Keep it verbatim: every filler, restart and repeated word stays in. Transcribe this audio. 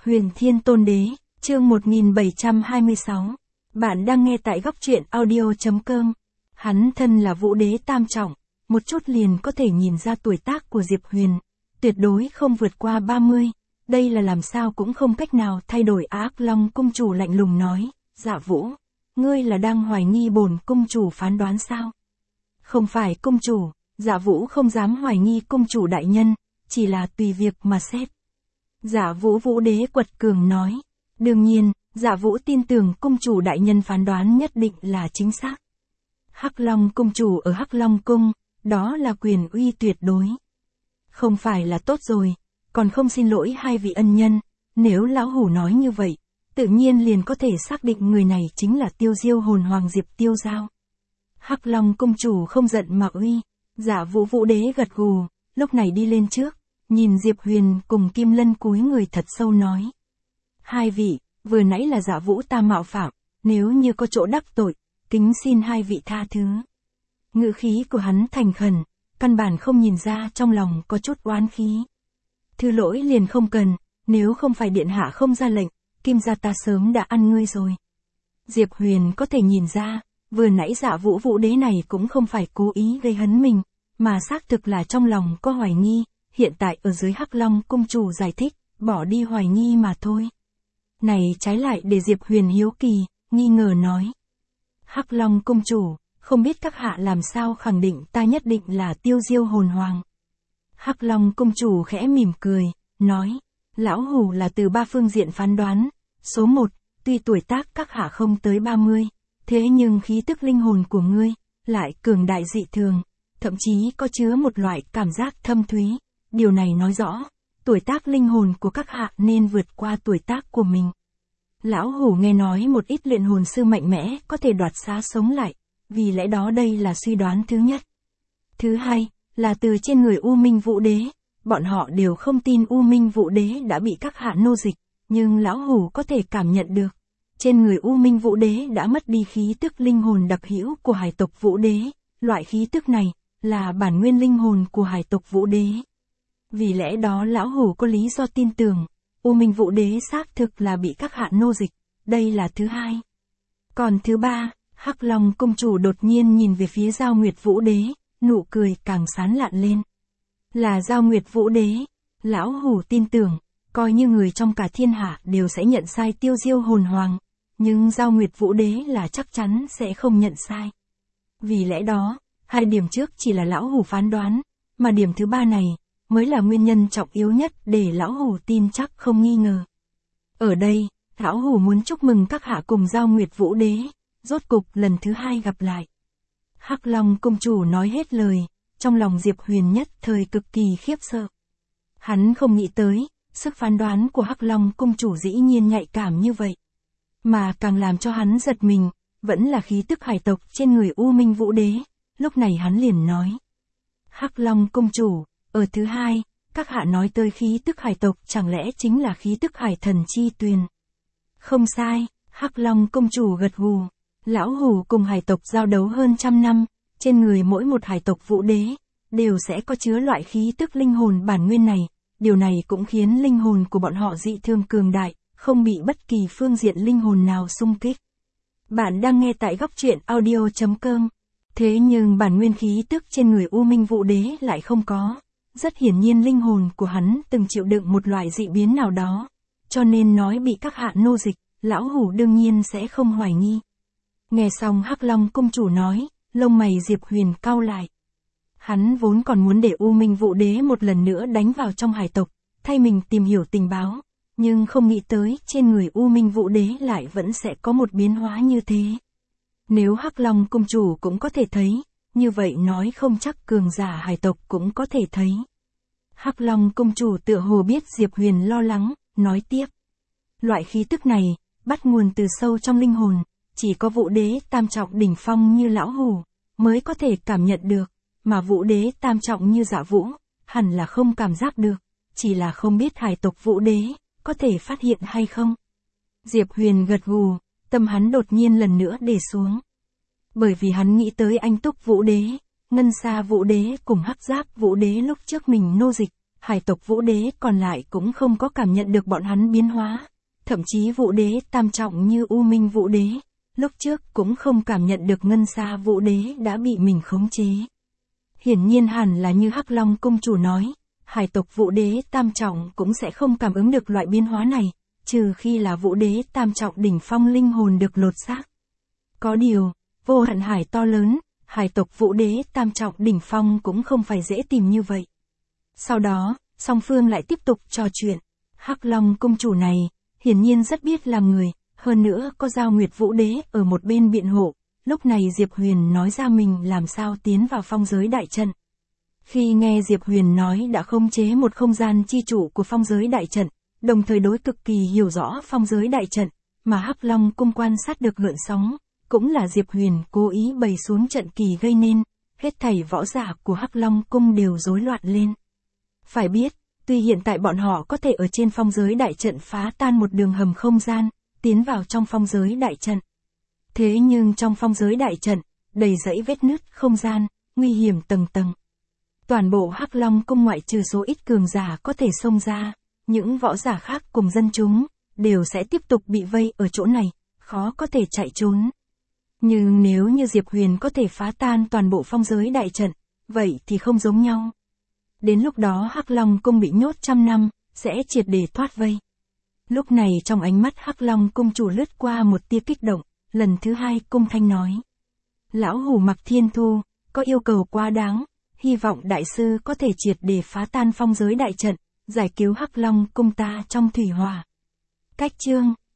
Huyền Thiên Tôn Đế, chương một nghìn bảy trăm hai mươi sáu. Bạn đang nghe tại góc truyện audio.com. Hắn thân là Vũ Đế tam trọng, một chút liền có thể nhìn ra tuổi tác của Diệp Huyền, tuyệt đối không vượt qua ba mươi, đây là làm sao cũng không cách nào thay đổi. Ác Long cung chủ lạnh lùng nói, Dạ Vũ, ngươi là đang hoài nghi bổn cung chủ phán đoán sao? Không phải cung chủ, Dạ Vũ không dám hoài nghi cung chủ đại nhân, chỉ là tùy việc mà xét. Dạ Vũ Vũ Đế quật cường nói, đương nhiên, Dạ Vũ tin tưởng cung chủ đại nhân phán đoán nhất định là chính xác. Hắc Long cung chủ ở Hắc Long cung, đó là quyền uy tuyệt đối. Không phải là tốt rồi, còn không xin lỗi hai vị ân nhân, nếu lão hủ nói như vậy, tự nhiên liền có thể xác định người này chính là Tiêu Diêu hồn hoàng Diệp Tiêu Giao. Hắc Long cung chủ không giận mà uy, Dạ Vũ Vũ Đế gật gù, lúc này đi lên trước, nhìn Diệp Huyền cùng Kim Lân cúi người thật sâu nói. Hai vị, vừa nãy là Dạ Vũ ta mạo phạm, nếu như có chỗ đắc tội, kính xin hai vị tha thứ. Ngữ khí của hắn thành khẩn, căn bản không nhìn ra trong lòng có chút oán khí. Thứ lỗi liền không cần, nếu không phải điện hạ không ra lệnh, Kim gia ta sớm đã ăn ngươi rồi. Diệp Huyền có thể nhìn ra, vừa nãy Dạ Vũ Vũ Đế này cũng không phải cố ý gây hấn mình, mà xác thực là trong lòng có hoài nghi, hiện tại ở dưới Hắc Long cung chủ giải thích, bỏ đi hoài nghi mà thôi. Này trái lại để Diệp Huyền hiếu kỳ, nghi ngờ nói. Hắc Long cung chủ, không biết các hạ làm sao khẳng định ta nhất định là Tiêu Diêu hồn hoàng. Hắc Long cung chủ khẽ mỉm cười, nói, lão hủ là từ ba phương diện phán đoán. Số một, tuy tuổi tác các hạ không tới ba mươi, thế nhưng khí tức linh hồn của ngươi lại cường đại dị thường, thậm chí có chứa một loại cảm giác thâm thúy. Điều này nói rõ, tuổi tác linh hồn của các hạ nên vượt qua tuổi tác của mình. Lão hủ nghe nói một ít luyện hồn sư mạnh mẽ có thể đoạt xá sống lại, vì lẽ đó đây là suy đoán thứ nhất. Thứ hai, là từ trên người U Minh Vũ Đế, bọn họ đều không tin U Minh Vũ Đế đã bị các hạ nô dịch, nhưng lão hủ có thể cảm nhận được, trên người U Minh Vũ Đế đã mất đi khí tức linh hồn đặc hữu của hải tộc Vũ Đế, loại khí tức này là bản nguyên linh hồn của hải tộc Vũ Đế. Vì lẽ đó lão hủ có lý do tin tưởng, U Minh Vũ Đế xác thực là bị các hạ nô dịch, đây là thứ hai. Còn thứ ba, Hắc Long cung chủ đột nhiên nhìn về phía Giao Nguyệt Vũ Đế, nụ cười càng sán lạn lên. Là Giao Nguyệt Vũ Đế, lão hủ tin tưởng, coi như người trong cả thiên hạ đều sẽ nhận sai Tiêu Diêu hồn hoàng, nhưng Giao Nguyệt Vũ Đế là chắc chắn sẽ không nhận sai. Vì lẽ đó, hai điểm trước chỉ là lão hủ phán đoán, mà điểm thứ ba này mới là nguyên nhân trọng yếu nhất để lão hủ tin chắc không nghi ngờ. Ở đây, lão hủ muốn chúc mừng các hạ cùng Giao Nguyệt Vũ Đế, rốt cục lần thứ hai gặp lại. Hắc Long cung chủ nói hết lời, trong lòng Diệp Huyền nhất thời cực kỳ khiếp sợ. Hắn không nghĩ tới, sức phán đoán của Hắc Long cung chủ dĩ nhiên nhạy cảm như vậy. Mà càng làm cho hắn giật mình, vẫn là khí tức hải tộc trên người U Minh Vũ Đế, lúc này hắn liền nói. Hắc Long cung chủ, ở thứ hai, các hạ nói tới khí tức hải tộc chẳng lẽ chính là khí tức hải thần chi tuyền. Không sai, Hắc Long cung chủ gật gù, lão hủ cùng hải tộc giao đấu hơn trăm năm, trên người mỗi một hải tộc Vũ Đế, đều sẽ có chứa loại khí tức linh hồn bản nguyên này, điều này cũng khiến linh hồn của bọn họ dị thường cường đại, không bị bất kỳ phương diện linh hồn nào xung kích. Bạn đang nghe tại góc truyện audio.com, thế nhưng bản nguyên khí tức trên người U Minh Vũ Đế lại không có. Rất hiển nhiên linh hồn của hắn từng chịu đựng một loại dị biến nào đó, cho nên nói bị các hạ nô dịch, lão hủ đương nhiên sẽ không hoài nghi. Nghe xong Hắc Long cung chủ nói, lông mày Diệp Huyền cau lại. Hắn vốn còn muốn để U Minh Vũ Đế một lần nữa đánh vào trong hải tộc, thay mình tìm hiểu tình báo, nhưng không nghĩ tới trên người U Minh Vũ Đế lại vẫn sẽ có một biến hóa như thế. Nếu Hắc Long cung chủ cũng có thể thấy, như vậy nói không chắc cường giả hải tộc cũng có thể thấy. Hắc Long cung chủ tựa hồ biết Diệp Huyền lo lắng, nói tiếp. Loại khí tức này, bắt nguồn từ sâu trong linh hồn, chỉ có Vũ Đế tam trọng đỉnh phong như lão hủ, mới có thể cảm nhận được, mà Vũ Đế tam trọng như Dạ Vũ, hẳn là không cảm giác được, chỉ là không biết hải tộc Vũ Đế, có thể phát hiện hay không. Diệp Huyền gật gù, tâm hắn đột nhiên lần nữa để xuống. Bởi vì hắn nghĩ tới Anh Túc Vũ Đế, Ngân Sa Vũ Đế cùng Hắc Giáp Vũ Đế lúc trước mình nô dịch, hải tộc Vũ Đế còn lại cũng không có cảm nhận được bọn hắn biến hóa. Thậm chí Vũ Đế tam trọng như U Minh Vũ Đế, lúc trước cũng không cảm nhận được Ngân Sa Vũ Đế đã bị mình khống chế. Hiển nhiên hẳn là như Hắc Long Cung chủ nói, hải tộc Vũ Đế tam trọng cũng sẽ không cảm ứng được loại biến hóa này, trừ khi là Vũ Đế tam trọng đỉnh phong linh hồn được lột xác. Có điều, vô hạn hải to lớn, hải tộc Vũ Đế tam trọng đỉnh phong cũng không phải dễ tìm như vậy. Sau đó, song phương lại tiếp tục trò chuyện. Hắc Long Cung chủ này, hiển nhiên rất biết làm người, hơn nữa có Giao Nguyệt Vũ Đế ở một bên biện hộ. Lúc này Diệp Huyền nói ra mình làm sao tiến vào phong giới đại trận. Khi nghe Diệp Huyền nói đã khống chế một không gian chi chủ của phong giới đại trận, đồng thời đối cực kỳ hiểu rõ phong giới đại trận, mà Hắc Long Cung quan sát được gợn sóng, cũng là Diệp Huyền cố ý bày xuống trận kỳ gây nên, hết thảy võ giả của Hắc Long Cung đều rối loạn lên. Phải biết, tuy hiện tại bọn họ có thể ở trên phong giới đại trận phá tan một đường hầm không gian, tiến vào trong phong giới đại trận. Thế nhưng trong phong giới đại trận, đầy dãy vết nứt không gian, nguy hiểm tầng tầng. Toàn bộ Hắc Long Cung ngoại trừ số ít cường giả có thể xông ra, những võ giả khác cùng dân chúng, đều sẽ tiếp tục bị vây ở chỗ này, khó có thể chạy trốn. Nhưng nếu như Diệp Huyền có thể phá tan toàn bộ phong giới đại trận, vậy thì không giống nhau. Đến lúc đó Hắc Long Cung bị nhốt trăm năm, sẽ triệt để thoát vây. Lúc này trong ánh mắt Hắc Long Cung chủ lướt qua một tia kích động, lần thứ hai cung thanh nói. Lão Hủ Mặc Thiên Thu, có yêu cầu quá đáng, hy vọng đại sư có thể triệt để phá tan phong giới đại trận, giải cứu Hắc Long Cung ta trong thủy hỏa. Cách chương